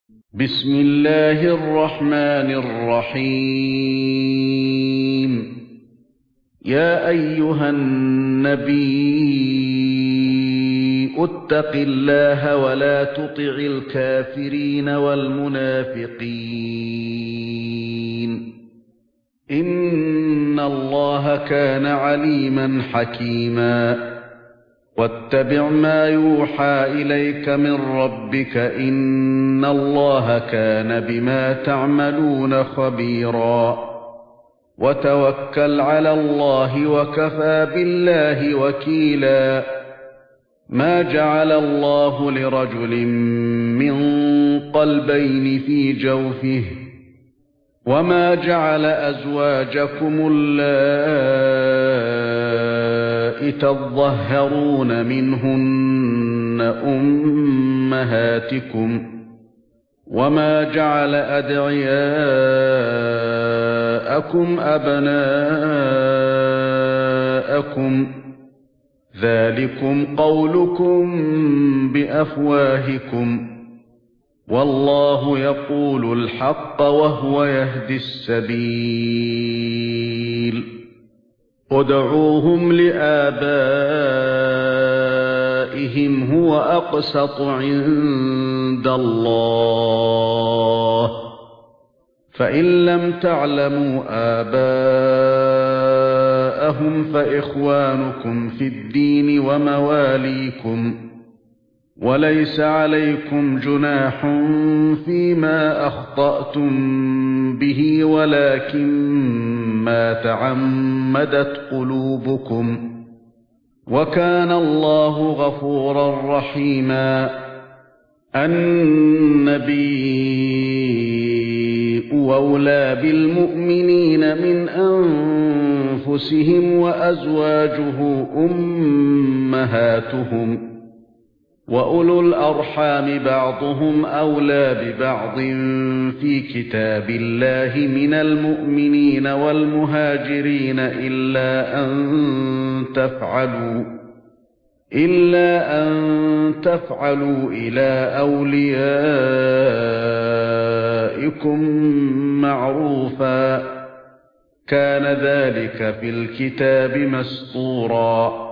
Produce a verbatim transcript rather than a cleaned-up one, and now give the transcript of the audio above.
بسم الله الرحمن الرحيم يا أيها النبي اتق الله ولا تطع الكافرين والمنافقين إن الله كان عليما حكيما واتبع ما يوحى إليك من ربك إن الله كان بما تعملون خبيرا وتوكل على الله وكفى بالله وكيلا ما جعل الله لرجل من قلبين في جوفه وما جعل أزواجكم اللائي تظهرون منهن أمهاتكم وما جعل أدعياءكم أبناءكم ذلكم قولكم بأفواهكم والله يقول الحق وهو يهدي السبيل ادعوهم لآبائهم هو أقسط عند الله فإن لم تعلموا آباءهم فإخوانكم في الدين ومواليكم وليس عليكم جناح فيما أخطأتم به ولكن ما تعمدت قلوبكم وكان الله غفورا رحيما النبي أولى بالمؤمنين من أنفسهم وأزواجه أمهاتهم وأولو الأرحام بعضهم أولى ببعض في كتاب الله من المؤمنين والمهاجرين إلا أن تفعلوا إلا أن تفعلوا إلى أوليائكم معروفا كان ذلك في الكتاب مسطورا